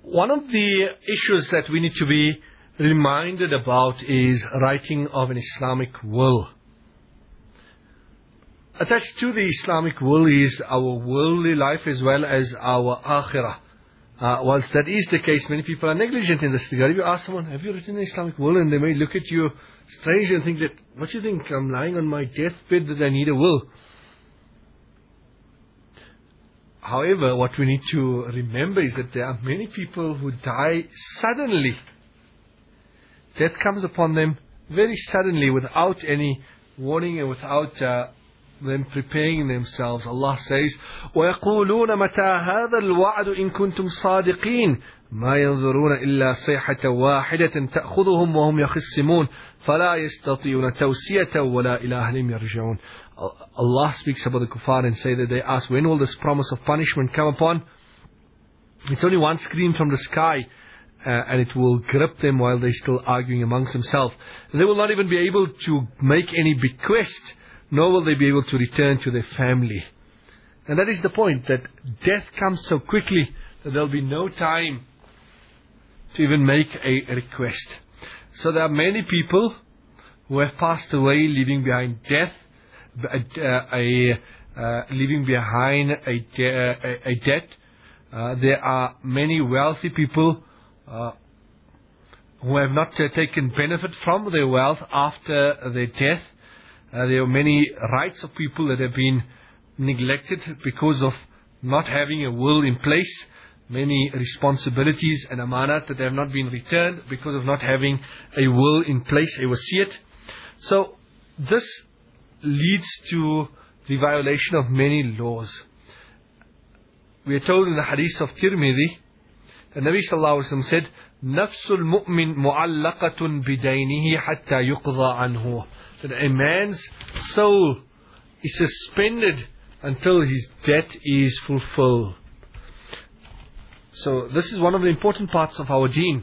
One of the issues that we need to be reminded about is writing of an Islamic will. Attached to the Islamic will is our worldly life as well as our akhirah. Whilst that is the case, many people are negligent in this regard. If you ask someone, have you written an Islamic will? And they may look at you strange and think that, what do you think, I'm lying on my deathbed that I need a will? However, what we need to remember is that there are many people who die suddenly. Death comes upon them very suddenly without any warning and without them preparing themselves. Allah says, وَيَقُولُونَ مَتَى هَذَا الْوَعْدُ إِن كُنْتُمْ صَادِقِينَ مَا يَنظُرُونَ إِلَّا صَيْحَةً وَاحِدَةً تَأْخُذُهُمْ وَهُمْ يَخِصِّمُونَ فَلَا يَسْتَطِيعُونَ تَوْسِيَةً وَلَا إِلَىٰ أَهْلِهِمْ يَرْجِعُونَ. Allah speaks about the kuffar and say that they ask, when will this promise of punishment come upon? It's only one scream from the sky, and it will grip them while they're still arguing amongst themselves. They will not even be able to make any bequest, nor will they be able to return to their family. And that is the point, that death comes so quickly that there will be no time to even make a request. So there are many people who have passed away leaving behind death, leaving behind a debt. There are many wealthy people who have not taken benefit from their wealth after their death. There are many rights of people that have been neglected because of not having a will in place. Many responsibilities and amanat that have not been returned because of not having a will in place, a wasiyat. So this leads to the violation of many laws. We are told in the hadith of Tirmidhi, the Nabi sallallahu alaihi wasallam said, "Nafsul mu'min mu'allaqatun bidaynihi hatta yuqda anhu." That a man's soul is suspended until his debt is fulfilled. So this is one of the important parts of our deen.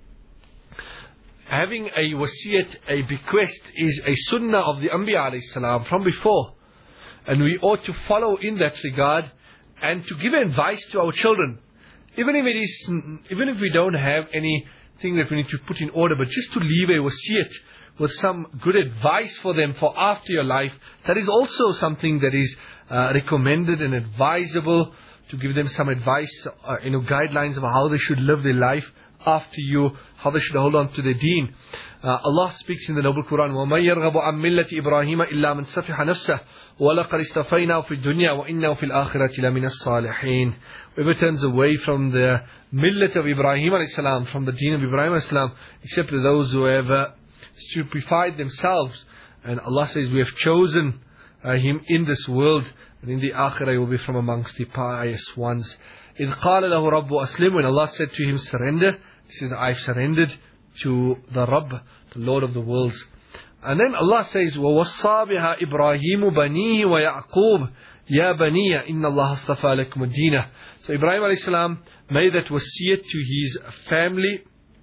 Having a wasiyat, a bequest, is a sunnah of the Anbiya alayhi salam from before. And we ought to follow in that regard and to give advice to our children. Even if we don't have anything that we need to put in order, but just to leave a wasiyat with some good advice for them for after your life, that is also something that is recommended and advisable, to give them some advice, guidelines of how they should live their life after you, how they should hold on to their deen. Allah speaks in the Noble Quran, وَمَنْ يَرْغَبُ عَنْ مِلَّةِ إِبْرَاهِيمَ إِلَّا مَنْ سَفِحَ نَفْسَهُ وَلَقَدْ اسْتَفَيْنَاهُ فِي الدُّنْيَا وَإِنَّهُ فِي الْآخِرَةِ لَمِنَ الصَّالِحِينَ. Whoever turns away from the millat of Ibrahim alayhi salam, from the deen of Ibrahim alayhi salam, except those who have stupefied themselves, and Allah says, we have chosen him in this world, and in the akhirah he will be from amongst the pious ones. إِذْ قَالَ لَهُ رَبُّ أَسْلِمْ. When Allah said to him, surrender, he says, I've surrendered to the Rabb, the Lord of the worlds. And then Allah says, وَوَصَّى بِهَا إِبْرَاهِيمُ بَنِيهِ وَيَعْقُوبُ يَا بَنِيَّ إِنَّ اللَّهَ اصْطَفَى لَكُمُ الدِّينَ. So Ibrahim alayhi salam made that wasiyat to his family.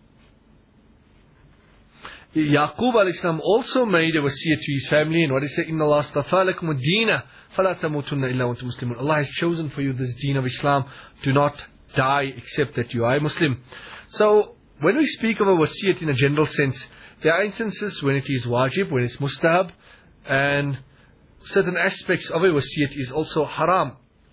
Yaqub alayhi salam also made a wasiyat to his family, and what he said, إِنَّ اللَّهَ اصْطَفَى لَكُمُ الدِّينَ فَلَا تَمُوتُنَّ إِلَّا وَأَنْتُمْ مُسْلِمُونَ. Allah has chosen for you this deen of Islam. Do not die except that you are a Muslim. So when we speak of a wasiyat in a general sense, there are instances when it is wajib, when it's mustahab, and certain aspects of a wasiyat is also haram.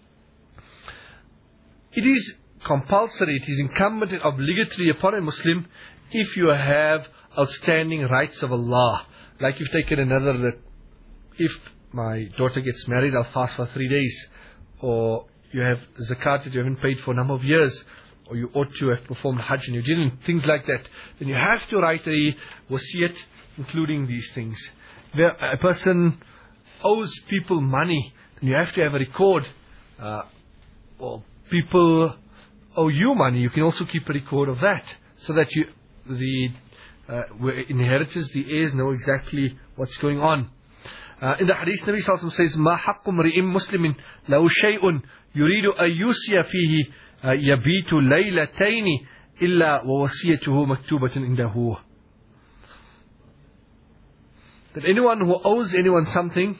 It is compulsory, it is incumbent and obligatory upon a Muslim if you have outstanding rights of Allah. Like you've taken another, that if my daughter gets married, I'll fast for 3 days. Or you have zakat that you haven't paid for a number of years. Or you ought to have performed hajj and you didn't. Things like that. Then you have to write a wasiyat including these things. Where a person owes people money, then you have to have a record. Or people owe you money, you can also keep a record of that. So that the inheritors, the heirs, know exactly what's going on. In the hadith, Nabi Sallallahu Alaihi Wasallam says, "Ma haqqu mri'in muslimin lahu shay'un yuridu an yusiya fihi yabitu laylatayn illa wa wasiyatuhu maktubatan indahu." That anyone who owes anyone something,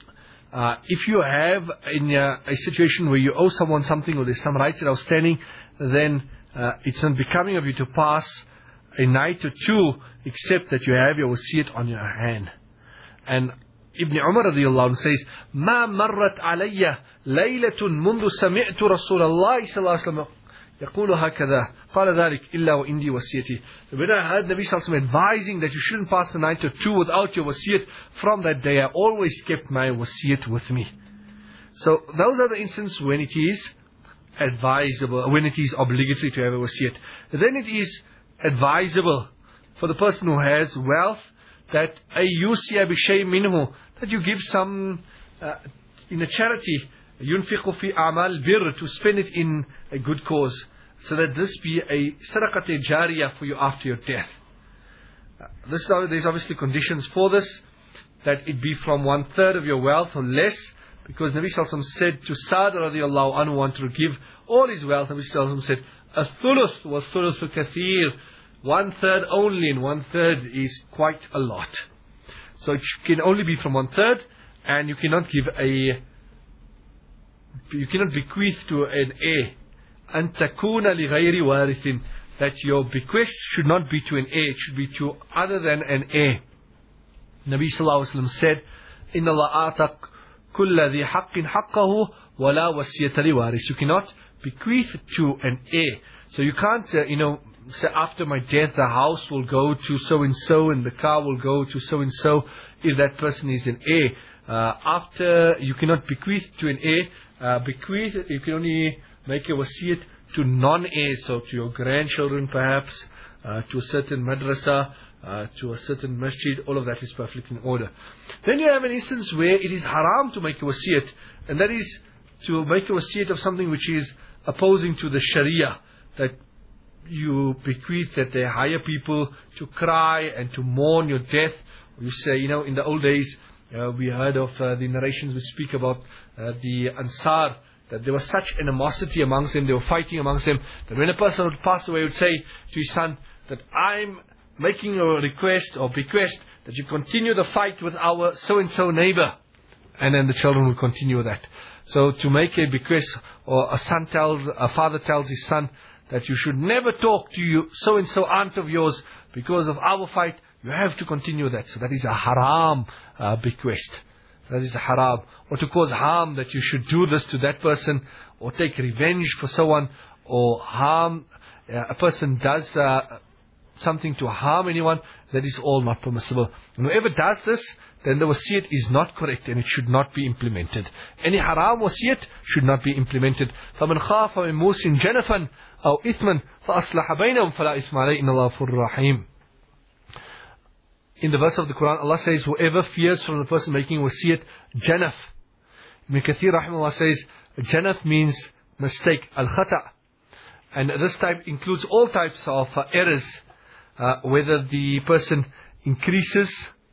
if you have in a situation where you owe someone something or there's some rights that are outstanding, then it's not becoming of you to pass a night or two except that you have your wasiyat on your hand. And Ibn Umar radiallahu anhu says, ما مرت علي ليلة منذ سمعت رسول الله صلى الله عليه وسلم يقول هكذا قال ذلك إلا وإندي وصيتي. When I heard Nabi sallallahu alaihi wasallam advising that you shouldn't pass the night or two without your wasiyat, from that day I always kept my wasiyat with me. So those are the instances when it is advisable, when it is obligatory to have a wasiyat. Then it is advisable for the person who has wealth that a yusiya bi shay minhu, that you give some in a charity, yunfiqu fi a'mal birr, to spend it in a good cause, so that this be a sadaqat jariyah for you after your death. There's obviously conditions for this, that it be from 1/3 of your wealth or less, because Nabi sallallahu alaihi wasallam said to Sa'd radiallahu anhu, wanted to give all his wealth. Nabi sallallahu alaihi wasallam said, "Athuluth wa thuluthu kathir." 1/3 only, and 1/3 is quite a lot. So it can only be from 1/3, and you cannot bequeath to an heir. أن تكون لغير وارث, that your bequest should not be to an heir, it should be to other than an heir. Nabi sallallahu alaihi wasallam said, إن الله أعطى كل ذي حق حقه ولا وصية لوارث. You cannot bequeath to an heir. So you can't, say after my death the house will go to so and so and the car will go to so and so if that person is an heir. After, you cannot bequeath to an heir. You can only make a wasiyat to non-heirs, so to your grandchildren perhaps, to a certain madrasa, to a certain masjid. All of that is perfectly in order. Then you have an instance where it is haram to make a wasiyat, and that is to make a wasiyat of something which is opposing to the Sharia, that you bequeath that they hire people to cry and to mourn your death. You say, in the old days, we heard of the narrations which speak about the Ansar, that there was such animosity amongst them, they were fighting amongst them, that when a person would pass away, he would say to his son that I'm making a request or bequest that you continue the fight with our so-and-so neighbor. And then the children will continue that. So to make a bequest, or a father tells his son that you should never talk to you so-and-so aunt of yours because of our fight, you have to continue that. So that is a haram bequest. That is a haram. Or to cause harm, that you should do this to that person, or take revenge for someone, or harm, a person does something to harm anyone, that is all not permissible. And whoever does this, then the wasiyat is not correct and it should not be implemented. Any haram wasiyat should not be implemented. فَمَنْ خَافَ مِنْ مُوسٍ جَنَفًا أَوْ إِثْمًا فَأَصْلَحَ بَيْنَهُمْ فَلَا إِثْمَ عَلَيْهِ إِنَّ اللَّهَ غَفُورٌ رَحِيمٌ. In the verse of the Quran, Allah says, whoever fears from the person making wasiyat, janaf. Ibn Kathir rahimahullah says, janaf means mistake, al-khata'. And this type includes all types of errors, whether the person increases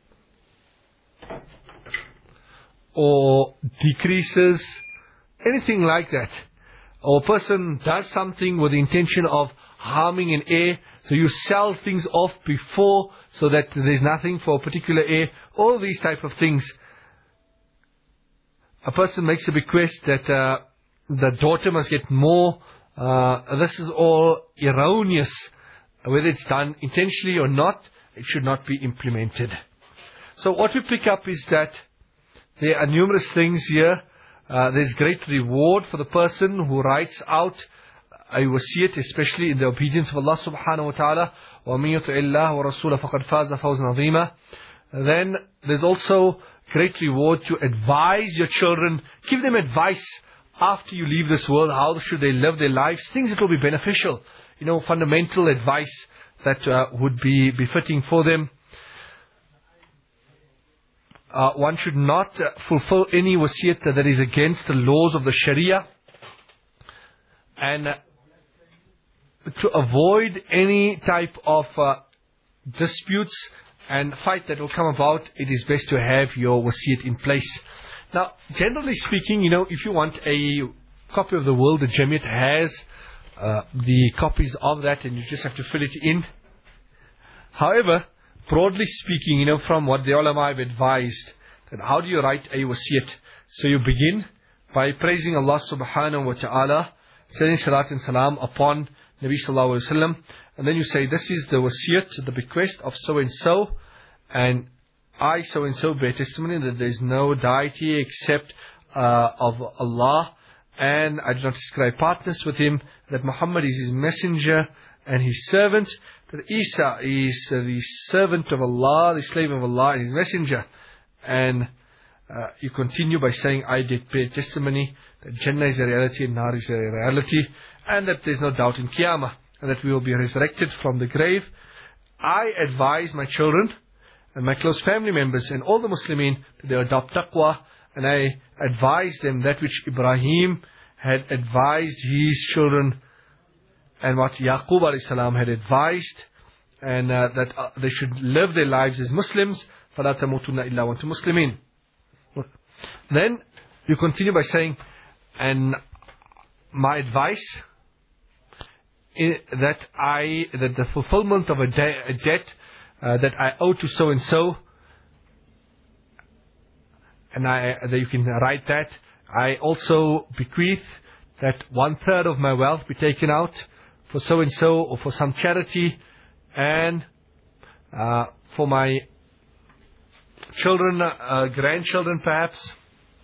or decreases, anything like that. Or a person does something with the intention of harming an heir, so you sell things off before so that there's nothing for a particular heir. All these type of things. A person makes a bequest that the daughter must get more. This is all erroneous. Whether it's done intentionally or not, it should not be implemented. So what we pick up is that there are numerous things here. There's great reward for the person who writes out a wasiyat, especially in the obedience of Allah subhanahu wa ta'ala. وَمِن يُطِعِ اللَّهَ وَرَسُولَهُ فَقَدْ فَازَ فَوْزًا عَظِيمًا. Then there's also great reward to advise your children. Give them advice after you leave this world. How should they live their lives? Things that will be beneficial. Fundamental advice that would be befitting for them. One should not fulfill any wasiyat that is against the laws of the Sharia. And to avoid any type of disputes and fight that will come about, it is best to have your wasiyat in place. Now, generally speaking, if you want a copy of the will, the Jamiat has the copies of that, and you just have to fill it in. However, broadly speaking, from what the ulama have advised, that how do you write a wasiyat? So you begin by praising Allah subhanahu wa ta'ala, sending salat and salam upon Nabi sallallahu alaihi wasallam, and then you say, this is the wasiyat, the bequest of so and I so and so bear testimony that there is no deity except of Allah, and I do not ascribe partners with him, that Muhammad is his messenger and his servant, that Isa is the servant of Allah, the slave of Allah and his messenger. And you continue by saying, I did bear testimony that Jannah is a reality and Nar is a reality, and that there is no doubt in Qiyamah, and that we will be resurrected from the grave. I advise my children and my close family members and all the Muslimin that they adopt taqwa, and I advise them that which Ibrahim had advised his children and what Yaqub alayhi salam had advised, and that they should live their lives as Muslims. فَلَا تَمُوتُنَّ إِلَّا وَأَنْتُمْ مُسْلِمِينَ. Then you continue by saying, and my advice that the fulfillment of a debt that I owe to so and so, and that you can write that. I also bequeath that 1/3 of my wealth be taken out for so and so, or for some charity, and for my children, grandchildren perhaps,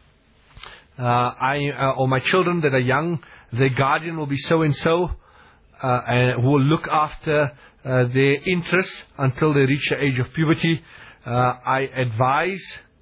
or my children that are young, their guardian will be so and so, and who will look after their interests until they reach the age of puberty. I advise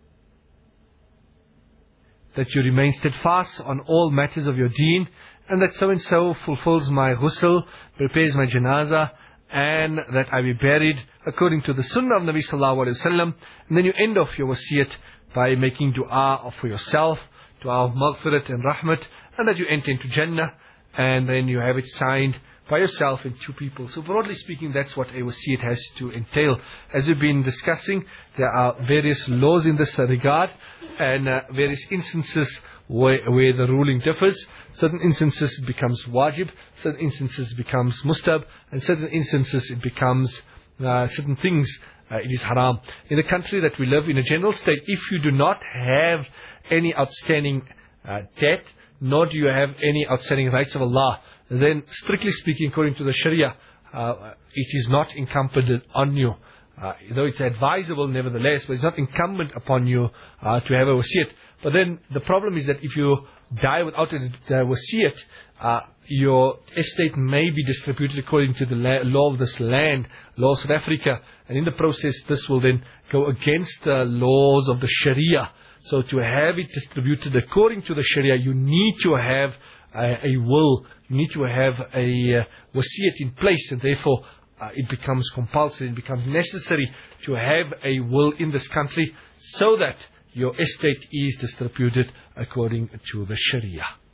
that you remain steadfast on all matters of your deen, and that so and so fulfills my ghusl, prepares my janazah, and that I be buried according to the sunnah of Nabi sallallahu alaihi wasallam. And then you end off your wasiyat by making dua for yourself, dua of maghfirat and rahmat, and that you enter into Jannah, and then you have it signed by yourself and 2 people. So broadly speaking, that's what a wasiyat has to entail. As we've been discussing, there are various laws in this regard, and various instances where the ruling differs. Certain instances it becomes wajib, certain instances it becomes mustab, and certain instances it becomes certain things it is haram. In the country that we live in, a general state, if you do not have any outstanding debt, nor do you have any outstanding rights of Allah, then strictly speaking, according to the Sharia, it is not incumbent on you. Though it's advisable nevertheless, but it's not incumbent upon you to have a wasiyat. But then the problem is that if you die without a wasiyat, your estate may be distributed according to the law of this land, law of South Africa, and in the process this will then go against the laws of the Sharia. So to have it distributed according to the Sharia, you need to have a will, you need to have a wasiyat in place, and therefore it becomes compulsory, it becomes necessary to have a will in this country so that your estate is distributed according to the Sharia.